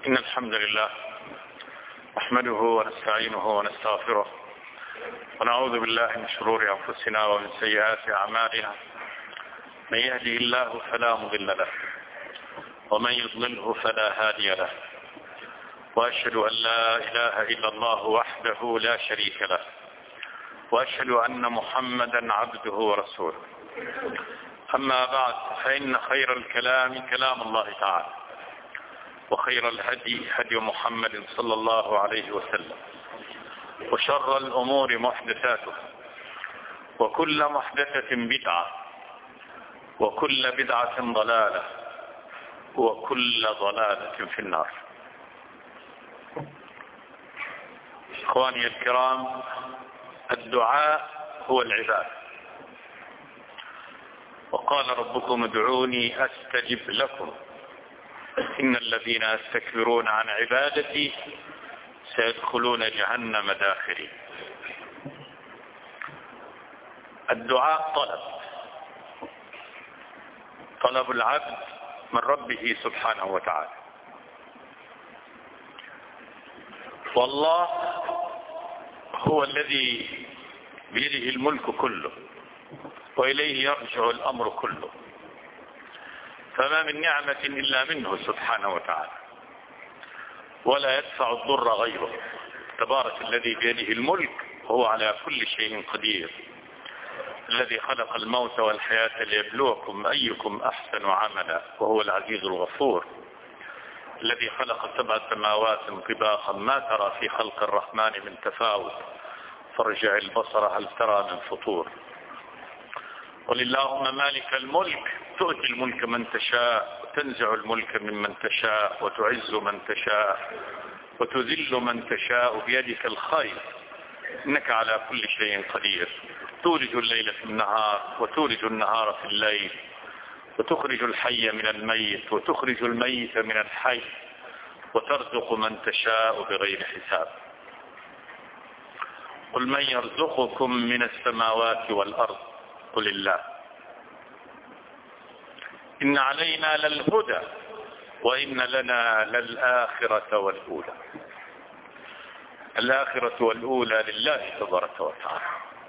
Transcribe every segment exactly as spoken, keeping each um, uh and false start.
إن الحمد لله نحمده ونستعينه ونستغفره ونعوذ بالله من شرور أنفسنا ومن سيئات أعمالنا. من يهده الله فلا مضل له ومن يضلله فلا هادي له، وأشهد أن لا إله إلا الله وحده لا شريك له، وأشهد أن محمدا عبده ورسوله. أما بعد، فإن خير الكلام كلام الله تعالى، وخير الهدي هدي محمد صلى الله عليه وسلم، وشر الأمور محدثاتها، وكل محدثة بدعة، وكل بدعة ضلالة، وكل ضلالة في النار. إخواني الكرام، الدعاء هو العبادة، وقال ربكم ادعوني أستجب لكم إن الذين يستكبرون عن عبادتي سيدخلون جهنم داخرين. الدعاء طلب طلب العبد من ربه سبحانه وتعالى، والله هو الذي بيده الملك كله، وإليه يرجع الأمر كله، فما من نعمة إلا منه سبحانه وتعالى، ولا يدفع الضر غيره. تبارك الذي بيده الملك وهو على كل شيء قدير، الذي خلق الموت والحياة ليبلوكم أيكم أحسن عملا، وهو العزيز الغفور، الذي خلق سبع سماوات طباقا ما ترى في خلق الرحمن من تفاوت، فارجع البصر هل ترى من فطور. قل اللهم مالك الملك تؤتي الملك من تشاء، وتنزع الملك ممن تشاء، وتعز من تشاء، وتذل من تشاء، بيدك الخير إنك على كل شيء قدير. تولج الليل في النهار، وتولج النهار في الليل، وتخرج الحي من الميت، وتخرج الميت من الحي، وترزق من تشاء بغير حساب. قل من يرزقكم من السماوات والأرض قل الله إن علينا للهدى وإن لنا للآخرة والأولى. الآخرة والأولى لله تبارك وتعالى.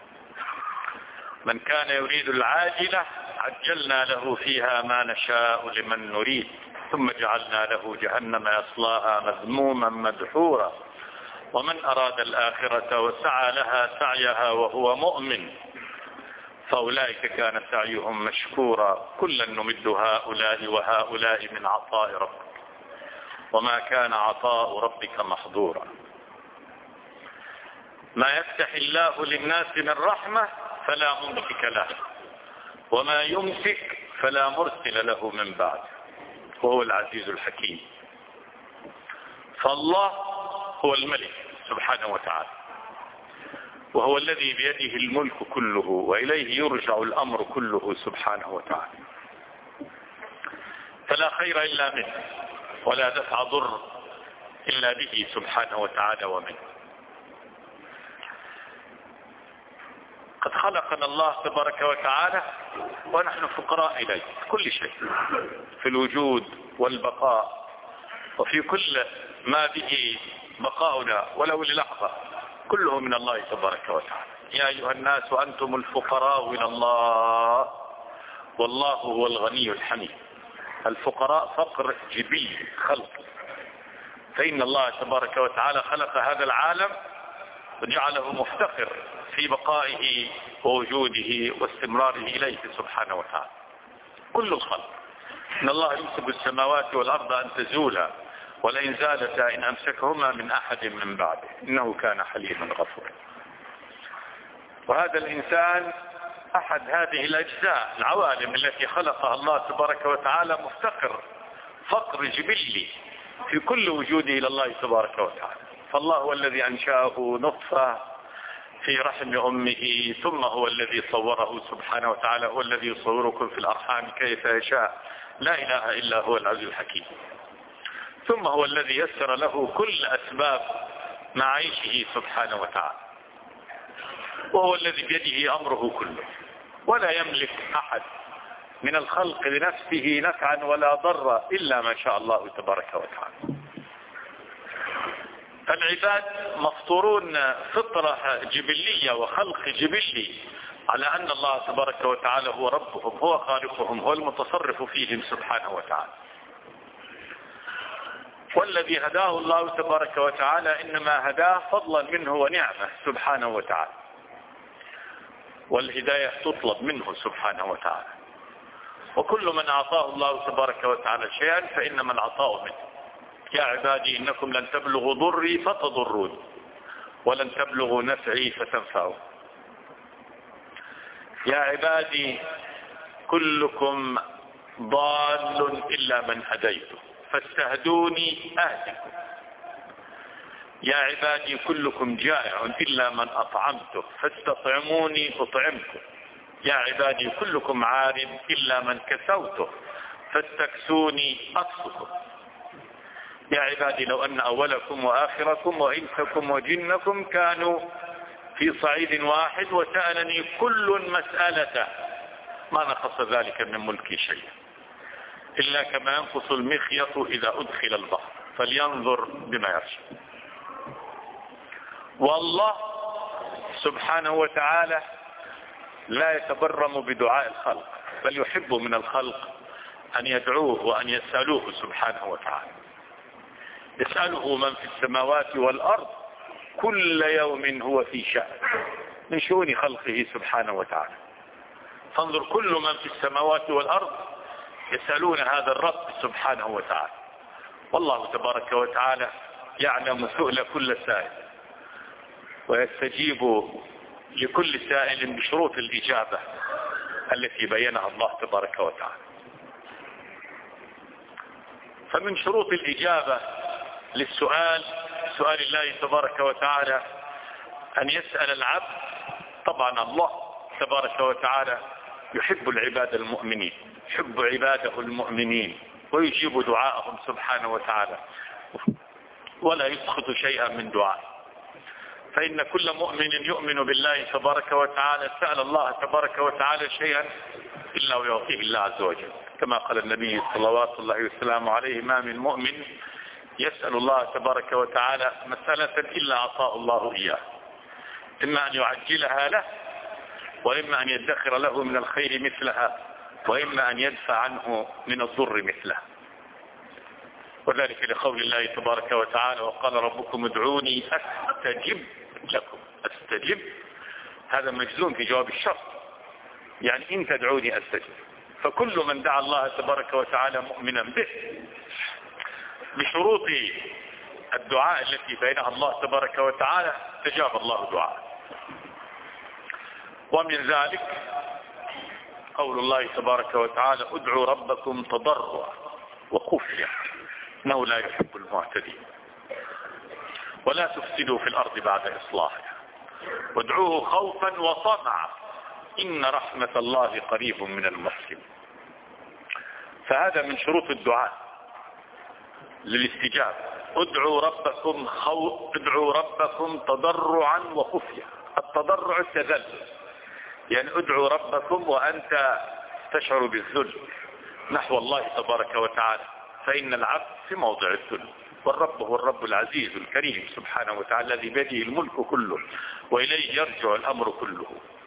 من كان يريد العاجلة عجلنا له فيها ما نشاء لمن نريد، ثم جعلنا له جهنم يصلاها مذموما مدحورا. ومن أراد الآخرة وسعى لها سعيها وهو مؤمن فأولئك كان سعيهم مشكورا. كلا نمد هؤلاء وهؤلاء من عطاء ربك وما كان عطاء ربك محظورا. ما يفتح الله للناس من رحمة فلا ممسك له، وما يمسك فلا مرسل له من بعد، وهو العزيز الحكيم. فالله هو الملك سبحانه وتعالى، وهو الذي بيده الملك كله، وإليه يرجع الأمر كله سبحانه وتعالى. فلا خير إلا منه، ولا دفع ضر إلا به سبحانه وتعالى ومنه. قد خلقنا الله تبارك وتعالى ونحن فقراء إليه في كل شيء، في الوجود والبقاء، وفي كل ما به بقاؤنا ولو للحظة، كله من الله تبارك وتعالى. يا أيها الناس أنتم الفقراء إلى الله والله هو الغني الحميد. الفقراء فقر جبلي خلق، فإن الله تبارك وتعالى خلق هذا العالم وجعله مفتقر في بقائه ووجوده واستمراره إليه سبحانه وتعالى. كل الخلق، إن الله يمسك السماوات والأرض أن تزولا ولئن زالتا إن أمسكهما من أحد من بعده إنه كان حليما غفورا. وهذا الإنسان أحد هذه الأجزاء العوالم التي خلقها الله تبارك وتعالى مفتقر فقر جبلي في كل وجوده إلى الله تبارك وتعالى. فالله هو الذي أنشأه نطفة في رحم أمه، ثم هو الذي صوره سبحانه وتعالى، هو الذي يصوركم في الأرحام كيف يشاء، لا إله إلا هو العزيز الحكيم. ثم هو الذي يسر له كل أسباب معيشه سبحانه وتعالى، وهو الذي بيده أمره كله، ولا يملك أحد من الخلق لنفسه نفعا ولا ضرا إلا ما شاء الله تبارك وتعالى. العباد مفطورون فطرة جبلية وخلق جبلي على أن الله تبارك وتعالى هو ربهم، هو خالقهم، هو المتصرف فيهم سبحانه وتعالى. والذي هداه الله تبارك وتعالى إنما هداه فضلا منه ونعمة سبحانه وتعالى، والهداية تطلب منه سبحانه وتعالى. وكل من أعطاه الله تبارك وتعالى شيئا فإنما العطاء منه. يا عبادي إنكم لن تبلغوا ضري فتضرون ولن تبلغوا نفعي فتنفعوا. يا عبادي كلكم ضال إلا من هديته فاستهدوني أهدكم. يا عبادي كلكم جائع إلا من أطعمته فاستطعموني أطعمكم. يا عبادي كلكم عار إلا من كسوته فاستكسوني أكسكم. يا عبادي لو أن أولكم وآخركم وإنسكم وجنكم كانوا في صعيد واحد وسألني كل مسألة ما نقص ذلك من ملكي شيئا إلا كما ينقص المخيط إذا أدخل البحر فلينظر بما يرشد. والله سبحانه وتعالى لا يتبرم بدعاء الخلق، بل يحب من الخلق أن يدعوه وأن يسألوه سبحانه وتعالى. يسأله من في السماوات والأرض كل يوم هو في شأن من شؤون خلقه سبحانه وتعالى. فانظر كل من في السماوات والأرض يسألون هذا الرب سبحانه وتعالى، والله تبارك وتعالى يعلم سؤل كل سائل ويستجيب لكل سائل بشروط الإجابة التي بينها الله تبارك وتعالى. فمن شروط الإجابة للسؤال سؤال الله تبارك وتعالى أن يسأل العبد. طبعا الله تبارك وتعالى يحب العباد المؤمنين، يحب عباده المؤمنين ويجيب دعاءهم سبحانه وتعالى ولا يسخط شيئا من دعائه. فإن كل مؤمن يؤمن بالله تبارك وتعالى سأل الله تبارك وتعالى شيئا إلا ويعطيه الله عز وجل، كما قال النبي صلوات الله وسلامه عليه: ما من مؤمن يسأل الله تبارك وتعالى مسألة إلا أعطاه الله إياه، إما أن يعجلها له وإما أن يدخر له من الخير مثلها وإما أن يدفع عنه من الضر مثله. وذلك لقول الله تبارك وتعالى: وقال ربكم ادعوني أستجب لكم. أستجب هذا مجزوم في جواب الشرط، يعني إن تدعوني أستجب. فكل من دعا الله تبارك وتعالى مؤمنا به بشروط الدعاء التي بينها الله تبارك وتعالى استجاب الله دعاءه. ومن ذلك قول الله تبارك وتعالى: ادعوا ربكم تضرعا وخفيا إنه لا يحب المعتدين ولا تفسدوا في الأرض بعد إصلاحها وادعوه خوفا وطمعا إن رحمة الله قريب من المحسنين. فهذا من شروط الدعاء للاستجابة: ادعوا ربكم خوف ادعوا ربكم تضرعا وخفيا. التضرع التذلل، يعني ادعوا ربكم وأنت تشعر بالذل نحو الله تبارك وتعالى، فإن العبد في موضع الذل، والرب هو الرب العزيز الكريم سبحانه وتعالى الذي بيده الملك كله وإليه يرجع الأمر كله.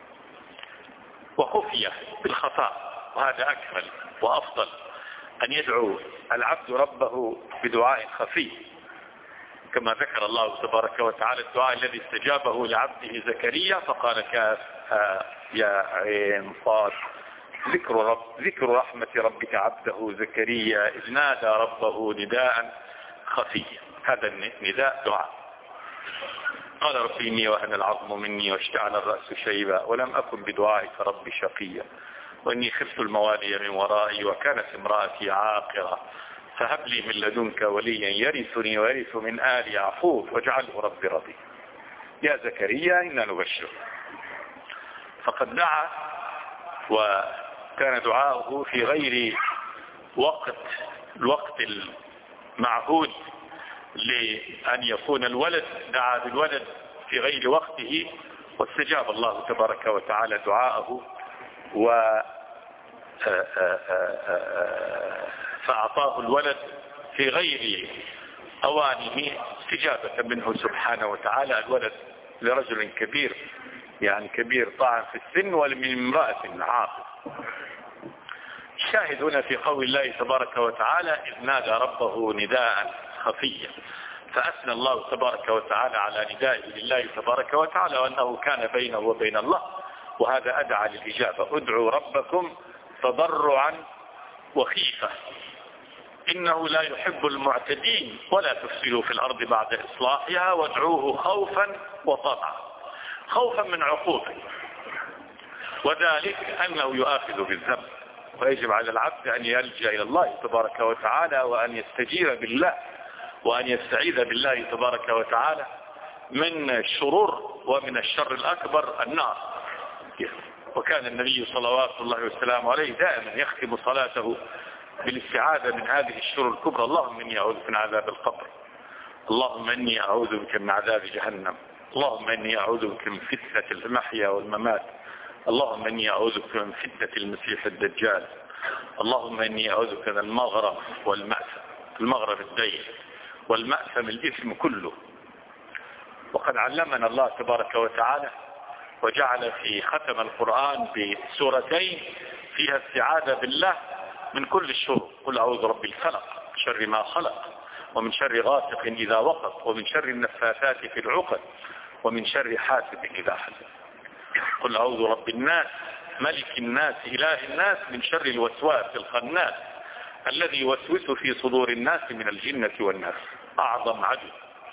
وخفية بالخفاء، وهذا أكمل وأفضل، أن يدعو العبد ربه بدعاء خفي، كما ذكر الله تبارك وتعالى الدعاء الذي استجابه لعبده زكريا فقال: كاف يا عين صاد ذكر رب ذكر رحمة ربك عبده زكريا إذ نادى ربه نداء خفيا. هذا النداء دعاء. قال: رب إني وهن العظم مني واشتعل الرأس شيبا ولم أكن بدعائك رب شقيا وإني خفت الموالي من ورائي وكانت امرأتي عاقرة فهب لي من لدنك وليا يرثني ويرث من آل يعقوب واجعله ربي رضيا. يا زكريا إنا نبشر. فقد دعا وكان دعاؤه في غير وقت الوقت المعهود لأن يكون الولد، دعا بالولد في غير وقته واستجاب الله تبارك وتعالى دعاءه و فأعطاه الولد في غير أوانه استجابة منه سبحانه وتعالى. الولد لرجل كبير، يعني كبير طاعن في السن، ومن امرأة عاقل. الشاهد هنا في قول الله تبارك وتعالى إذ نادى ربه نداء خفيا، فأثنى الله تبارك وتعالى على ندائه لله تبارك وتعالى وأنه كان بينه وبين الله، وهذا أدعى للإجابة. ادعوا ربكم تضرعا وخيفة إنه لا يحب المعتدين ولا تفسدوا في الأرض بعد إصلاحها وادعوه خوفا وطمعا. خوفا من عقوبه، وذلك أنه يؤاخذ بالذنب، ويجب على العبد أن يلجأ إلى الله تبارك وتعالى وأن يستجير بالله وأن يستعيذ بالله تبارك وتعالى من الشرور ومن الشر الأكبر النار. وكان النبي صلوات الله وسلامه عليه دائما يختم صلاته بالاستعاذة من هذه الشرور الكبرى. اللهم إني أعوذ بك من عذاب القبر، اللهم إني أعوذ بك من عذاب جهنم، اللهم إني أعوذ بك من فتنة المحيا والممات، اللهم إني أعوذ بك من فتنة المسيح الدجال، اللهم إني أعوذ بك من المغرم والمأثم، المغرم الدين والمأثم الإثم كله. وقد علمنا الله تبارك وتعالى وجعل في ختم القرآن بسورتين فيها استعاذة بالله من كل الشرور. قل أعوذ برب الفلق، شر ما خلق، ومن شر غاسق إذا وقب، ومن شر النفاثات في العقد، ومن شر حاسد إذا حسد. قل أعوذ برب الناس ملك الناس إله الناس من شر الوسواس الخناس الذي يوسوس في صدور الناس من الجنة والناس. أعظم عدو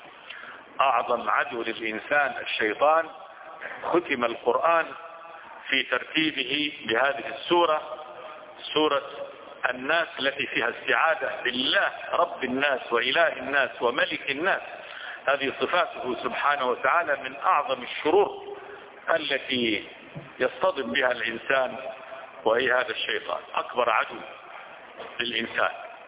أعظم عدو للإنسان الشيطان. ختم القرآن في ترتيبه بهذه السورة، سورة الناس، التي فيها استعاذة بالله رب الناس وإله الناس وملك الناس. هذه صفاته سبحانه وتعالى من أعظم الشرور التي يصطدم بها الإنسان، وهي هذا الشيطان أكبر عدو للإنسان.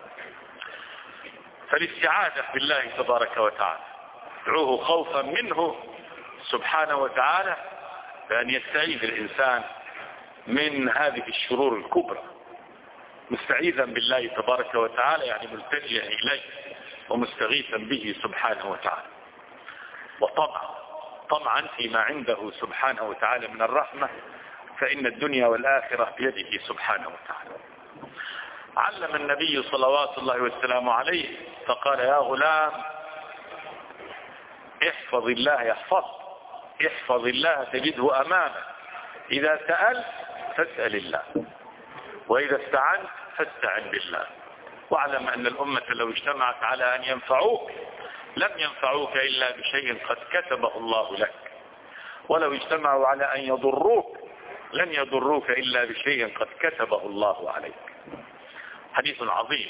فالاستعاذة بالله تبارك وتعالى ادعوه خوفا منه سبحانه وتعالى، بأن يستعيذ الإنسان من هذه الشرور الكبرى، مستعيذا بالله تبارك وتعالى، يعني ملتجئا إليه ومستغيثا به سبحانه وتعالى. وطمعا طمعا فيما عنده سبحانه وتعالى من الرحمة، فإن الدنيا والآخرة بيده سبحانه وتعالى. علم النبي صلوات الله والسلام عليه فقال يا غلام احفظ الله يحفظ، احفظ الله تجده أمامك، إذا سألت فاسأل الله، وإذا استعنت فاستعن بالله. واعلم أن الأمة لو اجتمعت على أن ينفعوك لم ينفعوك إلا بشيء قد كتبه الله لك، ولو اجتمعوا على أن يضروك لن يضروك إلا بشيء قد كتبه الله عليك. حديث عظيم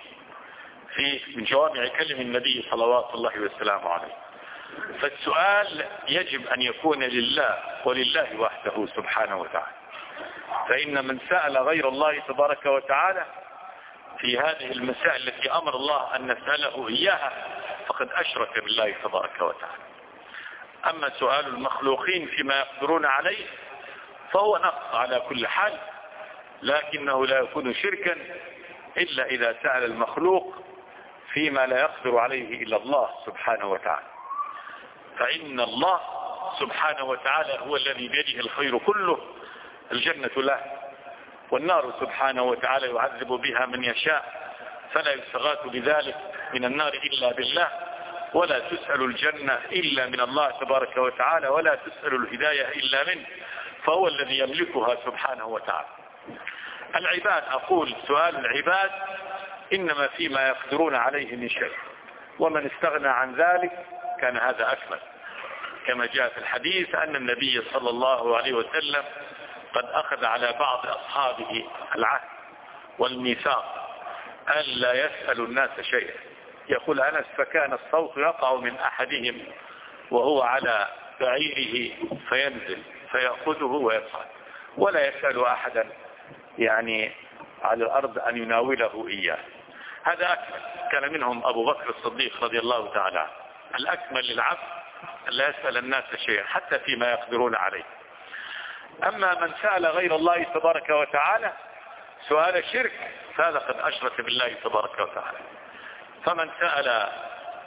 في من جوامع كلم النبي صلوات الله وسلامه عليه. فالسؤال يجب أن يكون لله ولله وحده سبحانه وتعالى، فإن من سأل غير الله تبارك وتعالى في هذه المسائل التي أمر الله أن نسأله إياها فقد أشرك بالله تبارك وتعالى. أما سؤال المخلوقين فيما يقدرون عليه فهو نقص على كل حال، لكنه لا يكون شركا إلا إذا سأل المخلوق فيما لا يقدر عليه إلا الله سبحانه وتعالى. فإن الله سبحانه وتعالى هو الذي بيده الخير كله، الجنة له، والنار سبحانه وتعالى يعذب بها من يشاء، فلا يستغاث بذلك من النار إلا بالله، ولا تسأل الجنة إلا من الله تبارك وتعالى، ولا تسأل الهداية إلا منه، فهو الذي يملكها سبحانه وتعالى. العباد، أقول سؤال العباد إنما فيما يقدرون عليه من شيء، ومن استغنى عن ذلك كان هذا أكمل، كما جاء في الحديث أن النبي صلى الله عليه وسلم قد أخذ على بعض أصحابه العهد والميثاق ألا يسأل الناس شيئا. يقول أنس فكان الصوت يقع من أحدهم وهو على بعيره فينزل فيأخذه ويصعد، ولا يسأل أحدا يعني على الأرض أن يناوله إياه. هذا أكمل. كان منهم أبو بكر الصديق رضي الله تعالى عنه. الأكمل للعبد لا يسأل الناس شيئا حتى فيما يقدرون عليه. أما من سأل غير الله تبارك وتعالى سؤال الشرك فهذا قد أشرك بالله تبارك وتعالى. فمن سأل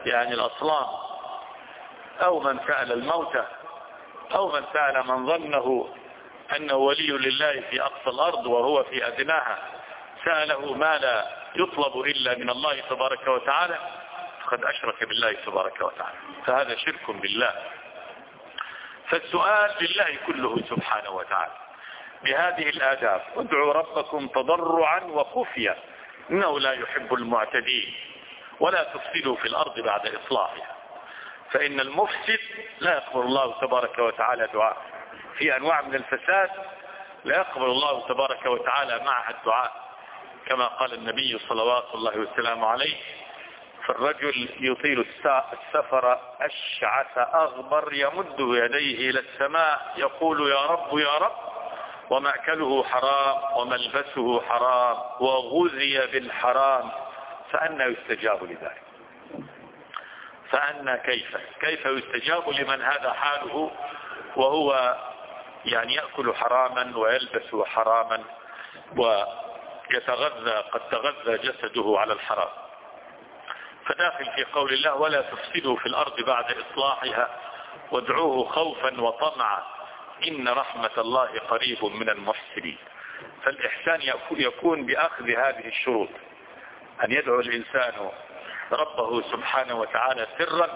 يعني الأصنام، أو من سأل الموتى، أو من سأل من ظنه أنه ولي لله في أقصى الأرض وهو في أدناها، سأله ما لا يطلب إلا من الله تبارك وتعالى، فقد أشرك بالله تبارك وتعالى، فهذا شرك بالله. فالسؤال لله كله سبحانه وتعالى بهذه الآداب: ادعوا ربكم تضرعا وخفيا إنه لا يحب المعتدين، ولا تفسدوا في الأرض بعد إصلاحها، فإن المفسد لا يقبل الله تبارك وتعالى دعاء. في أنواع من الفساد لا يقبل الله تبارك وتعالى معها الدعاء، كما قال النبي صلوات الله وسلامه عليه: فالرجل يطيل السفر أشعث أغبر يمد يديه إلى السماء يقول يا رب يا رب، ومأكله حرام وملبسه حرام وغذي بالحرام، فأنى يستجاب لذلك؟ فأنى كيف كيف يستجاب لمن هذا حاله وهو يعني يأكل حراما ويلبس حراما ويتغذى قد تغذى جسده على الحرام؟ فداخل في قول الله: ولا تفسدوا في الأرض بعد إصلاحها وادعوه خوفا وطمعا إن رحمة الله قريب من المحسنين. فالإحسان يكون بأخذ هذه الشروط: أن يدعو الإنسان ربه سبحانه وتعالى سرا،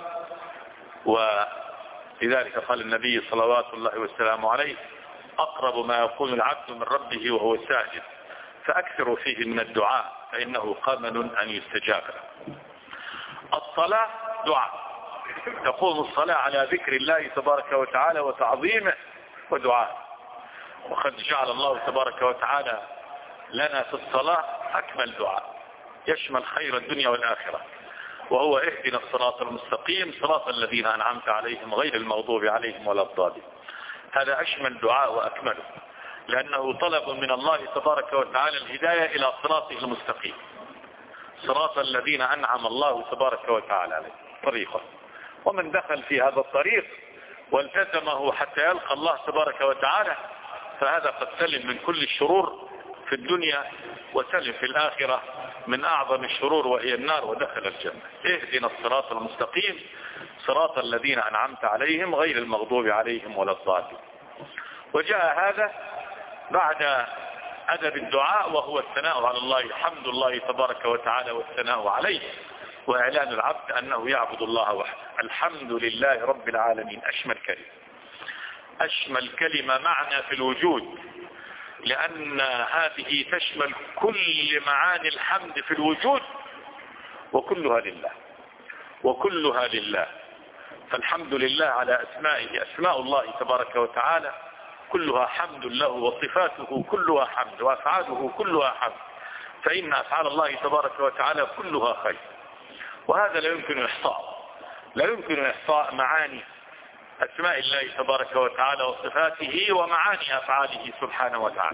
ولذلك قال النبي صلوات الله وسلامه عليه: أقرب ما يكون العبد من ربه وهو ساجد، فأكثروا فيه من الدعاء فإنه قامل أن يستجاب له. الصلاة دعاء، تقوم الصلاة على ذكر الله تبارك وتعالى وتعظيمه ودعاء، وقد جعل الله تبارك وتعالى لنا في الصلاة أكمل دعاء يشمل خير الدنيا والآخرة، وهو: اهدنا الصراط المستقيم صراط الذين أنعمت عليهم غير المغضوب عليهم ولا الضالين. هذا أشمل دعاء وأكمله، لأنه طلب من الله تبارك وتعالى الهداية إلى صراطه المستقيم، صراط الذين أنعم الله تبارك وتعالى عليه طريقه. ومن دخل في هذا الطريق والتزمه حتى يلقى الله تبارك وتعالى فهذا قد سلم من كل الشرور في الدنيا، وسلم في الآخرة من أعظم الشرور وهي النار، ودخل الجنة. اهدنا الصراط المستقيم صراط الذين أنعمت عليهم غير المغضوب عليهم ولا الضالين. وجاء هذا بعد أدب الدعاء وهو الثناء على الله، حمد الله تبارك وتعالى والثناء عليه، وإعلان العبد أنه يعبد الله وحده. الحمد لله رب العالمين أشمل كلمة، أشمل كلمة معنى في الوجود، لأن هذه تشمل كل معاني الحمد في الوجود، وكلها لله وكلها لله. فالحمد لله على أسمائه، أسماء الله تبارك وتعالى كلها حمد له، وصفاته كلها حمد، وأفعاله كلها حمد، فإن أفعال الله تبارك وتعالى كلها خير. وهذا لا يمكن إحصاء لا يمكن إحصاء معاني أسماء الله تبارك وتعالى وصفاته ومعاني أفعاله سبحانه وتعالى.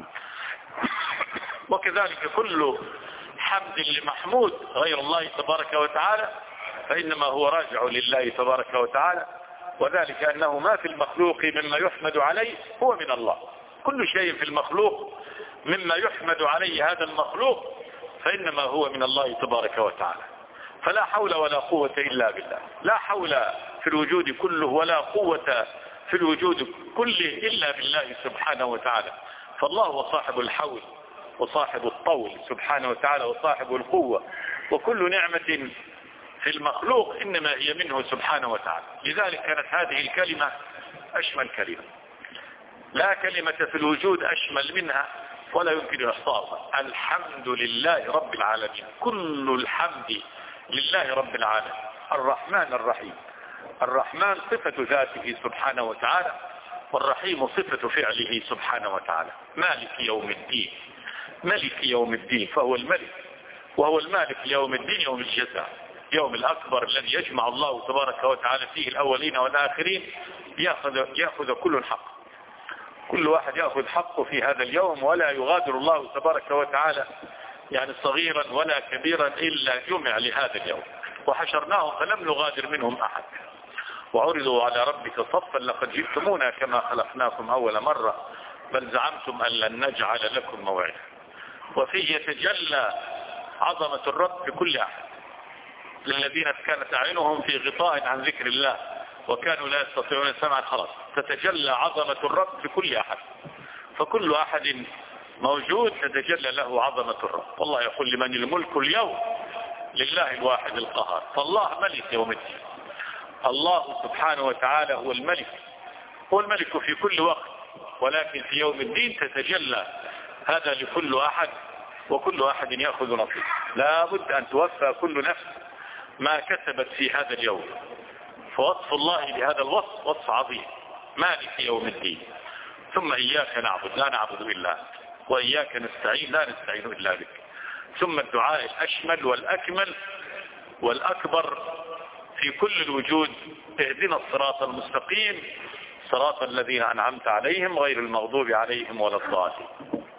وكذلك كل حمد لمحمود غير الله تبارك وتعالى فإنما هو راجع لله تبارك وتعالى، وذلك أنه ما في المخلوق مما يحمد عليه هو من الله. كل شيء في المخلوق مما يحمد عليه هذا المخلوق فإنما هو من الله تبارك وتعالى. فلا حول ولا قوة إلا بالله، لا حول في الوجود كله ولا قوة في الوجود كله إلا بالله سبحانه وتعالى. فالله هو صاحب الحول وصاحب الطول سبحانه وتعالى وصاحب القوة، وكل نعمة في المخلوق إنما هي منه سبحانه وتعالى. لذلك كانت هذه الكلمة أشمل كلمة، لا كلمة في الوجود أشمل منها ولا يمكن إحصائها. الحمد لله رب العالمين، كل الحمد لله رب العالمين. الرحمن الرحيم، الرحمن صفة ذاته سبحانه وتعالى، والرحيم صفة فعله سبحانه وتعالى. مالك يوم الدين، ملك يوم الدين، فهو الملك وهو المالك يوم الدين، يوم الجزاء، يوم الأكبر الذي يجمع الله تبارك وتعالى فيه الأولين والآخرين، يأخذ, يأخذ كل الحق، كل واحد يأخذ حقه في هذا اليوم، ولا يغادر الله تبارك وتعالى يعني صغيرا ولا كبيرا إلا جمع لهذا اليوم. وحشرناهم فلم نغادر منهم أحد، وعرضوا على ربك صفا لقد جئتمونا كما خلقناكم أول مرة بل زعمتم أن لن نجعل لكم موعدا. وفيه يتجلى عظمة الرب بكل أحد، للذين كانت أعينهم في غطاء عن ذكر الله وكانوا لا يستطيعون السمع، خلاص تتجلى عظمة الرب في كل أحد، فكل أحد موجود تتجلى له عظمة الرب. والله يقول لمن الملك اليوم لله الواحد القهار. فالله ملك يوم الدين، الله سبحانه وتعالى هو الملك، هو الملك في كل وقت، ولكن في يوم الدين تتجلى هذا لكل أحد، وكل أحد يأخذ نصيبه. لا بد أن توفى كل نفس ما كسبت في هذا اليوم. فوصف الله لهذا الوصف وصف عظيم، مالك يوم الدين. ثم إياك نعبد، لا نعبد إلا أنت، وإياك نستعين، لا نستعين إلا بك. ثم الدعاء الأشمل والأكمل والأكبر في كل الوجود: اهدنا الصراط المستقيم صراط الذين أنعمت عليهم غير المغضوب عليهم ولا الضالين.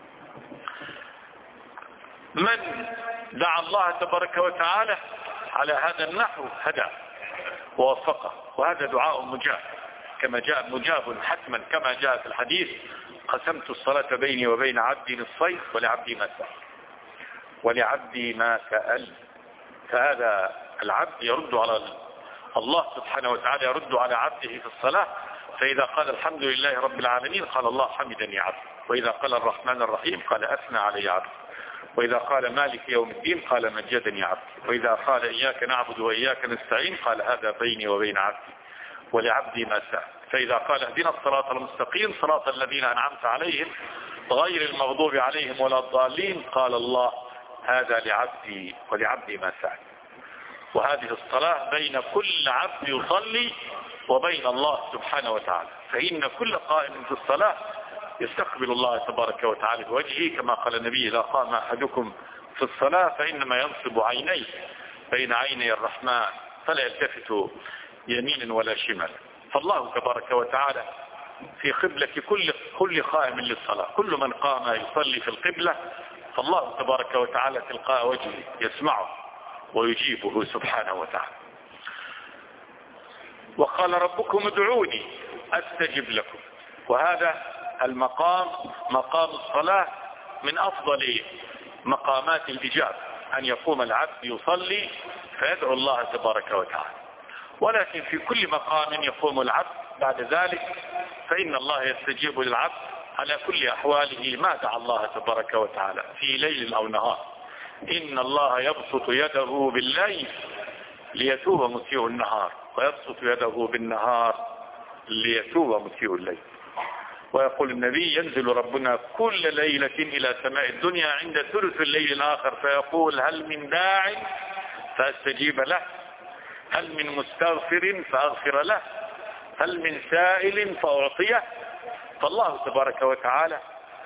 من دعا الله تبارك وتعالى على هذا النحو هدى ووفقه، وهذا دعاء مجاب كما جاء، مجاب حتما كما جاء في الحديث: قسمت الصلاة بيني وبين عبدي نصفين ولعبدي ما سأل، ولعبدي ما سأل. فهذا العبد يرد على الله سبحانه وتعالى، يرد على عبده في الصلاة. فإذا قال الحمد لله رب العالمين قال الله حمدني عبد، وإذا قال الرحمن الرحيم قال أثنى علي عبد، وإذا قال مالك يوم الدين قال مجدني عبد، وإذا قال إياك نعبد وإياك نستعين قال هذا بيني وبين عبدي ولعبدي ما سأل. فإذا قال اهدنا الصراط المستقيم صراط الذين أنعمت عليهم غير المغضوب عليهم ولا الضالين قال الله هذا لعبدي ولعبدي ما سأل. وهذه الصلاة بين كل عبد يصلي وبين الله سبحانه وتعالى، فإن كل قائم في الصلاة يستقبل الله تبارك وتعالى بوجهه، كما قال النبي: إذا قام أحدكم في الصلاة فإنما ينصب عينيه بين عيني الرحمن فلا يلتفت يمين ولا شمال. فالله تبارك وتعالى في قبلة كل كل قائم للصلاة، كل من قام يصلي في القبلة فالله تبارك وتعالى تلقاء وجهه يسمعه ويجيبه سبحانه وتعالى. وقال ربكم ادعوني أستجب لكم. وهذا المقام مقام الصلاة من أفضل مقامات الإجابة، أن يقوم العبد يصلي فيدعو الله تبارك وتعالى. ولكن في كل مقام يقوم العبد بعد ذلك فإن الله يستجيب للعبد على كل أحواله ما دعا الله تبارك وتعالى في ليل أو نهار. إن الله يبسط يده بالليل ليتوب مسيء النهار، ويبسط يده بالنهار ليتوب مسيء الليل. ويقول النبي: ينزل ربنا كل ليلة إلى سماء الدنيا عند ثلث الليل الآخر فيقول: هل من داع فأستجيب له، هل من مستغفر فأغفر له، هل من سائل فأعطيه. فالله تبارك وتعالى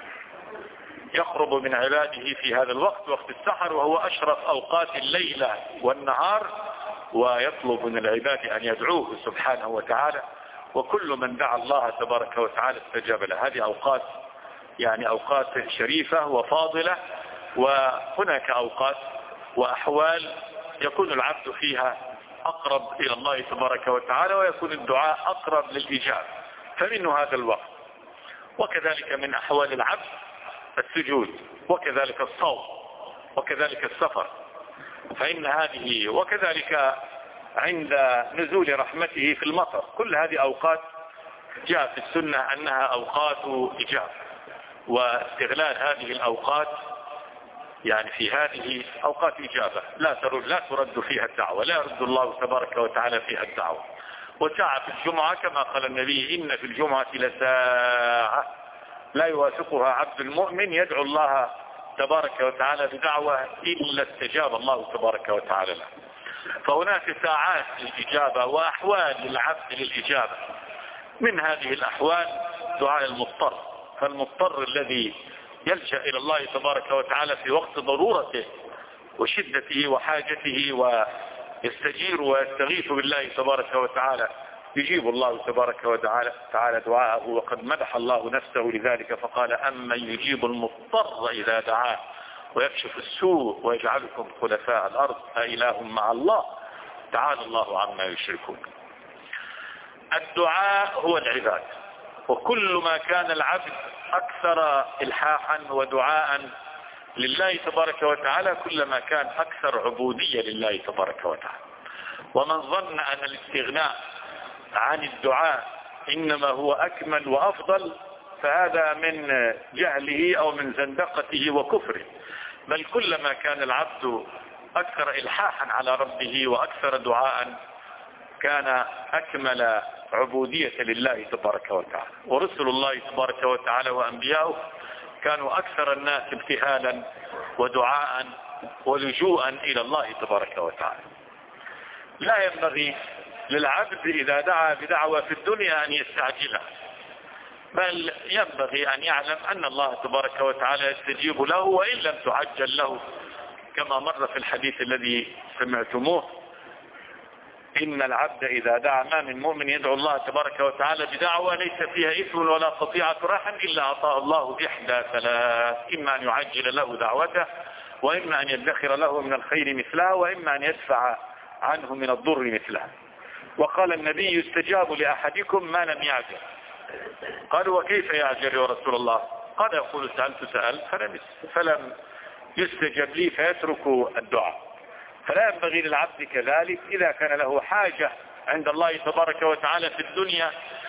يقرب من عباده في هذا الوقت، وقت السحر، وهو أشرف أوقات الليل والنهار، ويطلب من العباد أن يدعوه سبحانه وتعالى. وكل من دعا الله تبارك وتعالى استجاب له. هذه أوقات يعني أوقات شريفة وفاضلة، وهناك أوقات وأحوال يكون العبد فيها أقرب إلى الله تبارك وتعالى، ويكون الدعاء أقرب للإجابة، فمنه هذا الوقت. وكذلك من أحوال العبد السجود، وكذلك الصوم، وكذلك السفر، فإن هذه، وكذلك عند نزول رحمته في المطر. كل هذه أوقات جاء في السنة أنها أوقات إجابة، واستغلال هذه الأوقات يعني في هذه أوقات إجابة لا ترد, لا ترد فيها الدعوة، لا يرد الله تبارك وتعالى فيها الدعوة. وساعة في الجمعة كما قال النبي: إن في الجمعة لساعة لا يوافقها عبد المؤمن يدعو الله تبارك وتعالى بدعوة إلا استجاب الله تبارك وتعالى له. فهناك ساعات للإجابة وأحوال للعبد للإجابة. من هذه الأحوال دعاء المضطر، فالمضطر الذي يلجأ إلى الله تبارك وتعالى في وقت ضرورته وشدته وحاجته ويستجير ويستغيث بالله تبارك وتعالى، يجيب الله تبارك وتعالى تعالى دعاءه. وقد مدح الله نفسه لذلك فقال: أمن يجيب المضطر إذا دعاه ويكشف السوء ويجعلكم خلفاء الأرض أإله مع الله تعالى الله عما يشركون. الدعاء هو العباد، وكل ما كان العبد أكثر إلحاحا ودعاء لله تبارك وتعالى كلما كان أكثر عبودية لله تبارك وتعالى. ومن ظن أن الاستغناء عن الدعاء إنما هو أكمل وأفضل فهذا من جهله أو من زندقته وكفره، بل كلما كان العبد أكثر إلحاحا على ربه وأكثر دعاء كان أكمل عبودية لله تبارك وتعالى. ورسل الله تبارك وتعالى وأنبياؤه كانوا أكثر الناس ابتهالا ودعاء ولجوءا إلى الله تبارك وتعالى. لا ينبغي للعبد إذا دعا بدعوة في الدنيا أن يستعجلها، بل ينبغي أن يعلم أن الله تبارك وتعالى يستجيب له وإن لم تعجل له، كما مر في الحديث الذي سمعتموه: إن العبد إذا دعا، ما من مؤمن يدعو الله تبارك وتعالى بدعوة ليس فيها إثم ولا قطيعة رحم إلا أعطاه الله بإحدى ثلاث: إما أن يعجل له دعوته، وإما أن يدخر له من الخير مثلها، وإما أن يدفع عنه من الضر مثلها. وقال النبي: يستجاب لأحدكم ما لم يعجل. قالوا: وكيف يعجل يا رسول الله؟ قال: يقول: سألت سألت فلم فلم يستجب لي فيترك الدعاء. فلا ينبغي للعبد كذلك إذا كان له حاجة عند الله تبارك وتعالى في الدنيا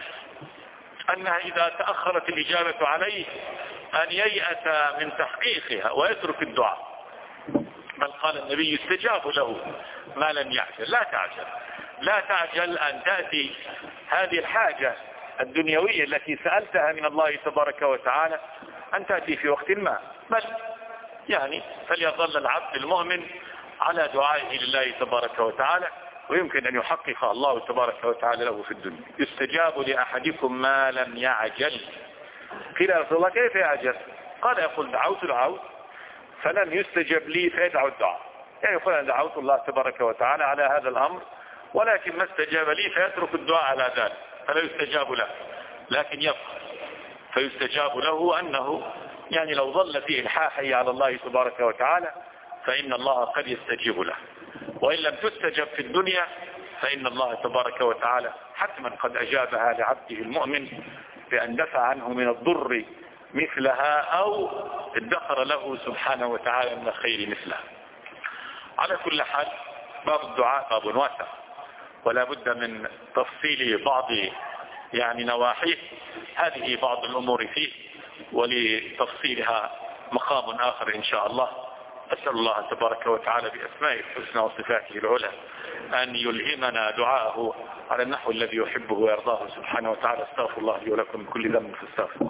أنها إذا تأخرت الإجابة عليه أن ييأس من تحقيقها ويترك الدعاء، بل قال النبي: يستجاب له ما لم يعجل. لا تعجل، لا تعجل أن تأتي هذه الحاجة الدنيوية التي سألتها من الله تبارك وتعالى أن تأتي في وقت ما، بل يعني فليظل العبد المؤمن على دعائه لله تبارك وتعالى، ويمكن أن يحقق الله تبارك وتعالى له في الدنيا. يستجاب لأحدكم ما لم يعجل. قيل: يا رسول الله كيف يعجل؟ قال: يقول: دعوت دعوت فلم يستجب لي فيدعو الدعاء. يعني يقول: أنا دعوت الله تبارك وتعالى على هذا الأمر ولكن ما استجاب لي فيترك الدعاء على ذلك فلا يستجاب له، لكن يبقى فيستجاب له أنه يعني لو ظل في إلحاحه على الله تبارك وتعالى فإن الله قد يستجيب له، وإن لم تستجب في الدنيا فإن الله تبارك وتعالى حتما قد أجابها لعبده المؤمن بأن دفع عنه من الضر مثلها أو ادخر له سبحانه وتعالى من الخير مثلها. على كل حال باب الدعاء باب واسع، ولا بد من تفصيل بعض يعني نواحيه. هذه بعض الأمور فيه، ولتفصيلها مقام آخر إن شاء الله. أسأل الله تبارك وتعالى بأسمائه الحسنى وصفاته العلى أن يلهمنا دعاءه على النحو الذي يحبه ويرضاه سبحانه وتعالى. استغفر الله لي ولكم من كل ذنب فاستغفروه.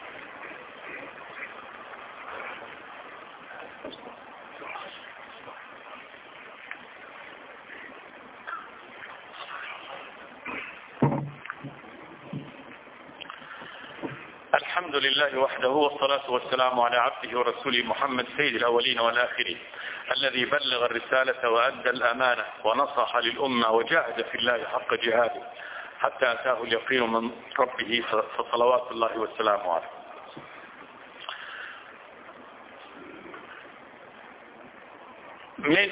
الحمد لله وحده، والصلاة والسلام على عبده ورسوله محمد سيد الأولين والآخرين، الذي بلغ الرسالة وأدى الأمانة ونصح للأمة وجاهد في الله حق جهاده حتى أتاه اليقين من ربه، فصلوات الله والسلام عليه. من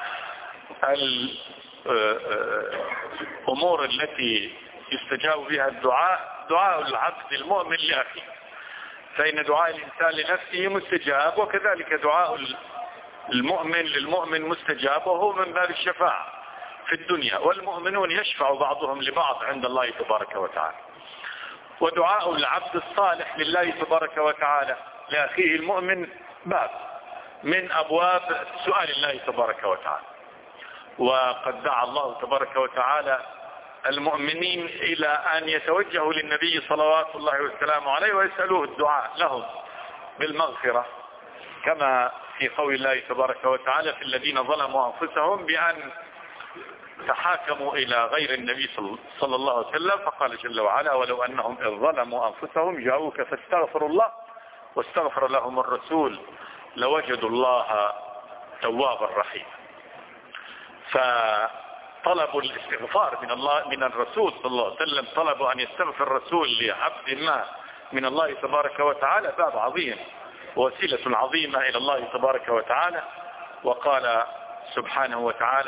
الأمور التي يستجاب بها الدعاء دعاء العبد المؤمن لأخيه، فإن دعاء الإنسان لنفسه مستجاب، وكذلك دعاء المؤمن للمؤمن مستجاب، وهو من باب الشفاعة في الدنيا، والمؤمنون يشفع بعضهم لبعض عند الله تبارك وتعالى. ودعاء العبد الصالح لله تبارك وتعالى لأخيه المؤمن باب من أبواب سؤال الله تبارك وتعالى. وقد دعا الله تبارك وتعالى المؤمنين إلى أن يتوجهوا للنبي صلوات الله والسلام عليه ويسألوه الدعاء لهم بالمغفرة، كما في قول الله تبارك وتعالى: في الذين ظلموا أنفسهم بأن تحاكموا إلى غير النبي صلى الله عليه وسلم، فقال جل وعلا: ولو أنهم إذ ظلموا أنفسهم جاءوك فاستغفروا الله واستغفر لهم الرسول لوجدوا الله توابا رحيما. فطلب الاستغفار من الله من الرسول صلى الله عليه وسلم، طلبوا أن يستغفر الرسول لعبد ما من الله تبارك وتعالى باب عظيم، وسيلة عظيمة إلى الله تبارك وتعالى. وقال سبحانه وتعالى: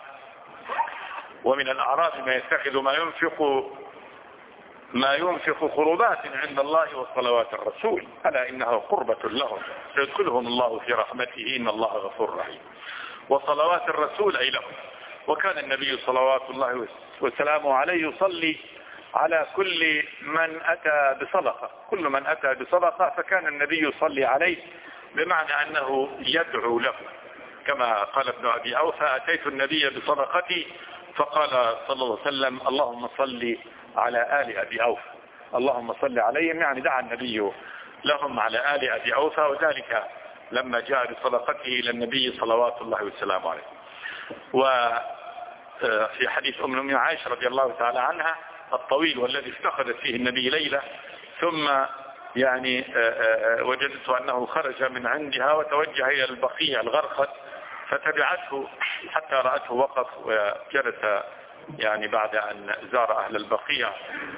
ومن الأعراب ما يتخذ ما ينفق ما ينفق قربات عند الله وصلوات الرسول ألا إنها قربة لهم سيدخلهم الله في رحمته إن الله غفور رحيم. وصلوات الرسول أي لهم، وكان النبي صلوات الله وسلامه عليه يصلي على كل من أتى بصدقة، كل من أتى بصدقة فكان النبي يصلي عليه، بمعنى أنه يدعو له، كما قال ابن أبي أوفى: أتيت النبي بصدقتي فقال صلى الله عليه وسلم: اللهم صل على آل أبي أوفى، اللهم صل عليهم، يعني دعا النبي لهم على آل أبي أوفى، وذلك لما جاء بصدقته إلى النبي صلوات الله وسلامه عليه. وفي حديث أم المؤمنين عائشة رضي الله تعالى عنها الطويل، والذي افتقدت فيه النبي ليلة، ثم يعني وجدت أنه خرج من عندها وتوجه إلى البقيع الغرقد، فتبعته حتى رأته وقف وجلس، يعني بعد أن زار أهل البقيع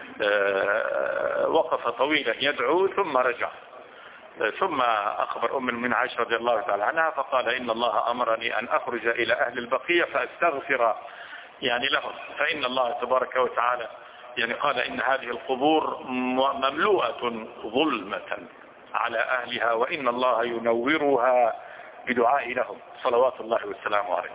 وقف طويلا يدعو ثم رجع، ثم أخبر أم المؤمنين عائشة رضي الله تعالى عنها فقال: إن الله أمرني أن أخرج إلى أهل البقيع فأستغفر يعني لهم، فإن الله تبارك وتعالى يعني قال: إن هذه القبور مملوءة ظلمة على أهلها، وإن الله ينورها بدعاء لهم صلوات الله والسلام عليه.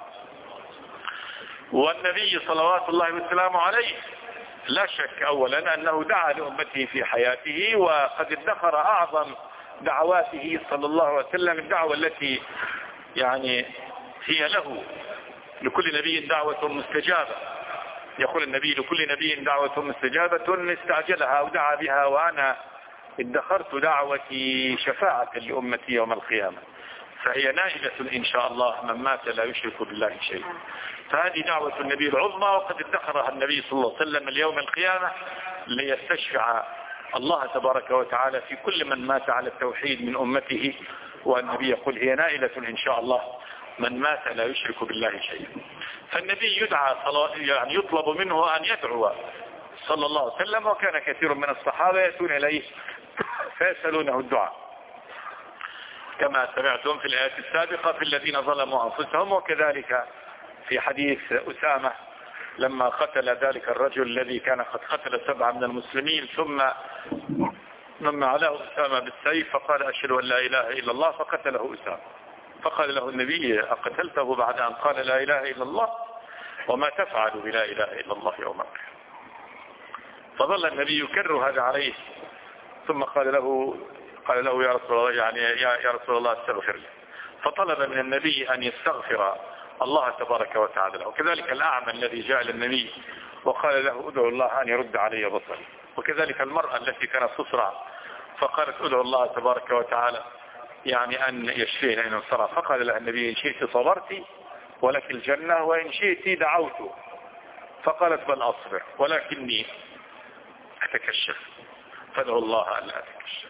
والنبي صلوات الله والسلام عليه لا شك أولا أنه دعا لأمته في حياته، وقد ادخر أعظم دعواته صلى الله عليه وسلم الدعوة التي يعني هي له، لكل نبي دعوة مستجابة، يقول النبي: لكل نبي دعوة مستجابة استعجلها أو دعا بها، وأنا ادخرت دعوتي شفاعة لأمتي يوم القيامة، فهي نائلة إن شاء الله من مات لا يشرك بالله شيئا. فهذه دعوة النبي العظمى، وقد ادخرها النبي صلى الله عليه وسلم اليوم القيامة ليستشفع الله تبارك وتعالى في كل من مات على التوحيد من أمته، والنبي يقول: هي نائلة إن شاء الله من مات لا يشرك بالله شيئا. فالنبي يدعى يعني يطلب منه أن يدعو صلى الله عليه وسلم، وكان كثير من الصحابة يأتون إليه فيسألونه الدعاء، كما سمعتم في الآيات السابقة في الذين ظلموا أنفسهم، وكذلك في حديث أسامة لما قتل ذلك الرجل الذي كان قد قتل سبعة من المسلمين، ثم نم عليه أسامة بالسيف فقال: أشهد أن لا إله إلا الله، فقتله أسامة، فقال له النبي: أقتلته بعد أن قال لا إله إلا الله؟ وما تفعل بلا إله إلا الله يوم القيامة؟ فظل النبي يكرر هذا عليه، ثم قال له قال له يا رسول الله يعني يا, يا رسول الله استغفر لي، فطلب من النبي أن يستغفر الله تبارك وتعالى له. وكذلك الأعمى الذي جاء للنبي وقال له: ادعو الله أن يرد علي بصري. وكذلك المرأة التي كانت تصرع فقالت: ادعو الله تبارك وتعالى يعني أن يشفينا إن انصرف، فقال لها النبي: إن شئت صبرت ولك الجنة، وإن شئت دعوت. فقالت: بل أصبر ولكني أتكشف، فادعو الله أن لا أتكشف.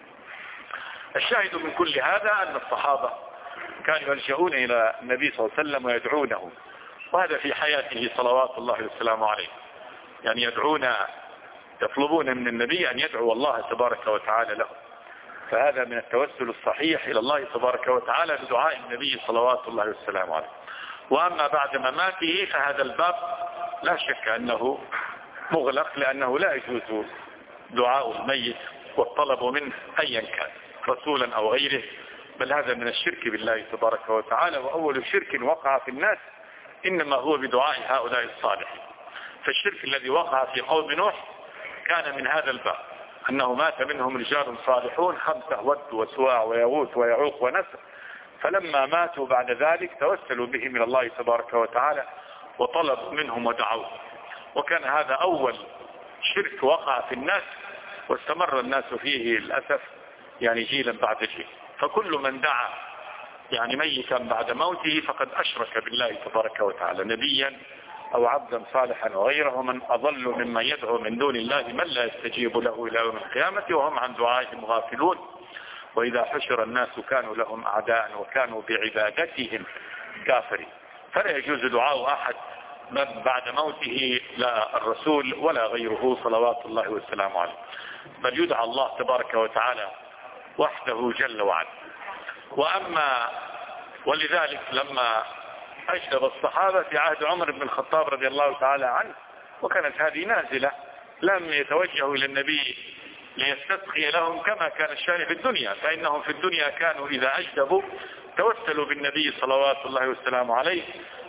الشاهد من كل هذا أن الصحابة كانوا يلجؤون إلى النبي صلى الله عليه وسلم ويدعونه، وهذا في حياته صلوات الله وسلامه عليه، يعني يدعون يطلبون من النبي أن يدعو الله تبارك وتعالى له. فهذا من التوسل الصحيح إلى الله تبارك وتعالى بدعاء النبي صلوات الله وسلامه عليه. وأما بعد مماته فهذا الباب لا شك أنه مغلق، لأنه لا يجوز دعاء الميت والطلب منه أيا كان رسولا أو غيره، بل هذا من الشرك بالله تبارك وتعالى. وأول شرك وقع في الناس إنما هو بدعاء هؤلاء الصالحين. فالشرك الذي وقع في قوم نوح كان من هذا الباب، أنه مات منهم رجال صالحون خمسة: ود وسواع ويغوث ويعوق ونسر، فلما ماتوا بعد ذلك توسلوا بهم إلى الله تبارك وتعالى وطلبوا منهم ودعوا. وكان هذا أول شرك وقع في الناس، واستمر الناس فيه للأسف يعني جيلا بعد جيل. فكل من دعا يعني ميتا بعد موته فقد أشرك بالله تبارك وتعالى، نبيا أو عبدا صالحا وغيره، من أضل ممن يدعو من دون الله من لا يستجيب له إلى يوم القيامة وهم عن دعائهم غافلون. وإذا حشر الناس كانوا لهم أعداء وكانوا بعبادتهم كافرين. فلا يجوز دعاء أحد بعد موته، لا الرسول ولا غيره صلوات الله والسلام عليه، بل يدعى الله تبارك وتعالى وحده جل وعلا. وأما ولذلك لما أجدب الصحابة في عهد عمر بن الخطاب رضي الله تعالى عنه، وكانت هذه نازلة، لم يتوجهوا إلى النبي ليستسقي لهم كما كان الشأن في الدنيا، فإنهم في الدنيا كانوا إذا أجدبوا توسلوا بالنبي صلوات الله والسلام عليه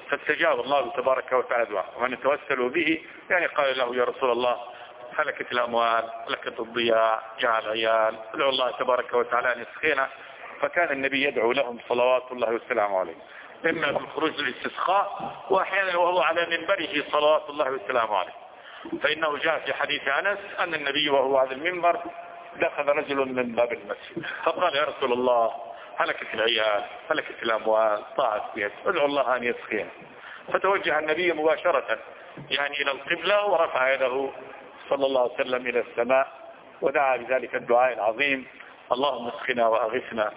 فاستجاب الله تبارك وتعالى دعاء. ومن توسلوا به يعني قال له يا رسول الله هلكت الأموال، هلكت الضياع، جاء العيال، ادعو الله تبارك وتعالى أن يسقينا. فكان النبي يدعو لهم صلوات الله والسلام عليه، إما بالخروج للاستسقاء وأحيانا وهو على منبره صلوات الله والسلام عليه. فإنه جاء في حديث أنس أن النبي وهو على المنبر دخل رجل من باب المسجد فقال يا رسول الله هلكت العيال، هلكت الأموال، ضاعت بيت، ادعو الله أن يسقينا. فتوجه النبي مباشرة يعني إلى القبلة ورفع يده صلى الله عليه وسلم إلى السماء ودعا بذلك الدعاء العظيم اللهم اسقنا وأغثنا.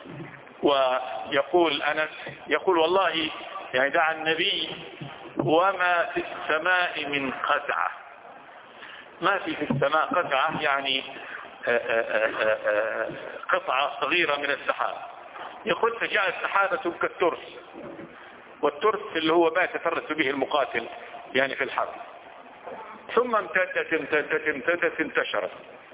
ويقول أنس يقول والله يعني دعا النبي وما في السماء من قزعة، ما في في السماء قزعة يعني قطعة صغيرة من السحاب. يقول فجاء السحابة كالترس، والترس اللي هو ما يتفرس به المقاتل يعني في الحرب، ثم امتدت امتدت امتدت انتشرت.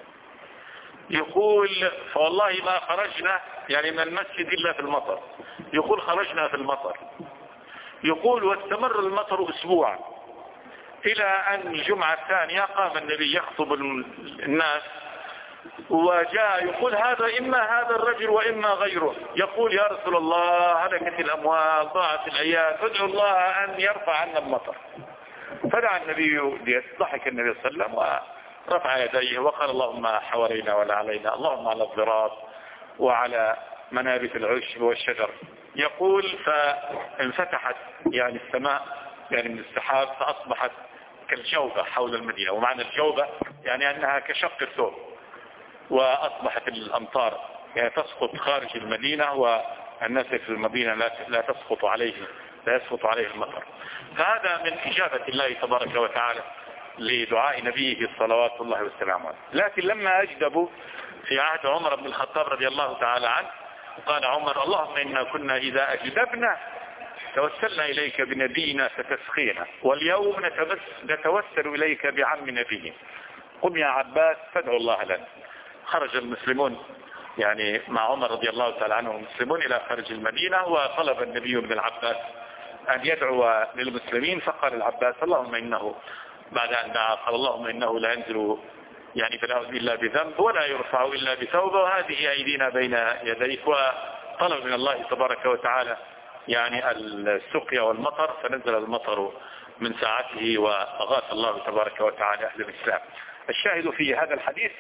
يقول فوالله ما خرجنا يعني من المسجد إلا في المطر. يقول خرجنا في المطر. يقول واستمر المطر أسبوعا إلى أن الجمعة الثانية قام النبي يخطب الناس وجاء يقول هذا إما هذا الرجل وإما غيره، يقول يا رسول الله هلكت الأموال، ضاعت العيال، ادعو الله أن يرفع عنا المطر. فدعا النبي ضحك النبي صلى الله عليه وسلم ورفع يديه وقال اللهم حوالينا ولا علينا، اللهم على الضراب وعلى منابت العشب والشجر. يقول فانفتحت يعني السماء يعني من السحاب فأصبحت كالجوبة حول المدينة، ومعنى الجوبة يعني أنها كشق الثوب، وأصبحت الأمطار يعني تسقط خارج المدينة والناس في المدينة لا لا تسقط عليه لا يسقط عليه المطر. فهذا من إجابة الله تبارك وتعالى لدعاء نبيه صلوات الله والسلام عليه. لكن لما أجدبوا في عهد عمر بن الخطاب رضي الله تعالى عنه قال عمر اللهم إنا كنا إذا أجدبنا توسلنا إليك بنبينا فتسقينا، واليوم نتوسل إليك بعم نبينا، قم يا عباس فادعوا الله لنا. خرج المسلمون يعني مع عمر رضي الله تعالى عنه المسلمون إلى خارج المدينة، وطلب النبي من العباس أن يدعو للمسلمين، فقال العباس اللهم إنه بعد أن دعا قال اللهم إنه لا ينزل يعني بلاء إلا بذنب ولا يرفع إلا بتوبة، وهذه أيدينا بين يديك. وطلب من الله تبارك وتعالى يعني السقيا والمطر، فنزل المطر من ساعته وأغاث الله تبارك وتعالى أهل الإسلام. الشاهد في هذا الحديث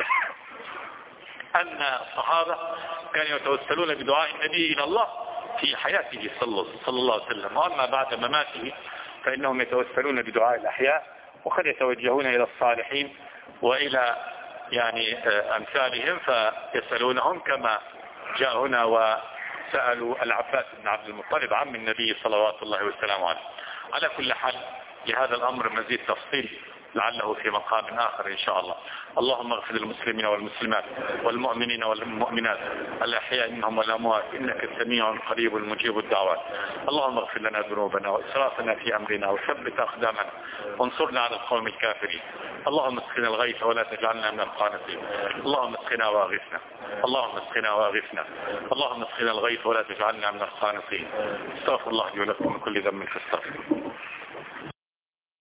أن الصحابة كانوا يتوسلون بدعاء النبي إلى الله في حياته صلى الله عليه وسلم، وأما بعد مماته فإنهم يتوسلون بدعاء الأحياء، وقد يتوجهون إلى الصالحين وإلى يعني أمثالهم فيسألونهم كما جاء هنا وسألوا العباس بن عبد المطلب عم النبي صلوات الله والسلام عليه. على كل حال لهذا الأمر مزيد تفصيل لعله في مقام آخر إن شاء الله. اللهم اغفر للمسلمين والمسلمات والمؤمنين والمؤمنات الأحياء منهم والأموات إنك سميع قريب مجيب الدعوات. اللهم اغفر لنا ذنوبنا وإسرافنا في أمرنا وثبت أقدامنا وانصرنا على القوم الكافرين. اللهم اسقنا الغيث ولا تجعلنا من القانطين. اللهم اسقنا واغثنا. اللهم اسقنا واغثنا. اللهم اسقنا الغيث ولا تجعلنا من القانطين. استغفر الله لي ولكم من كل ذنب فاستغفروه.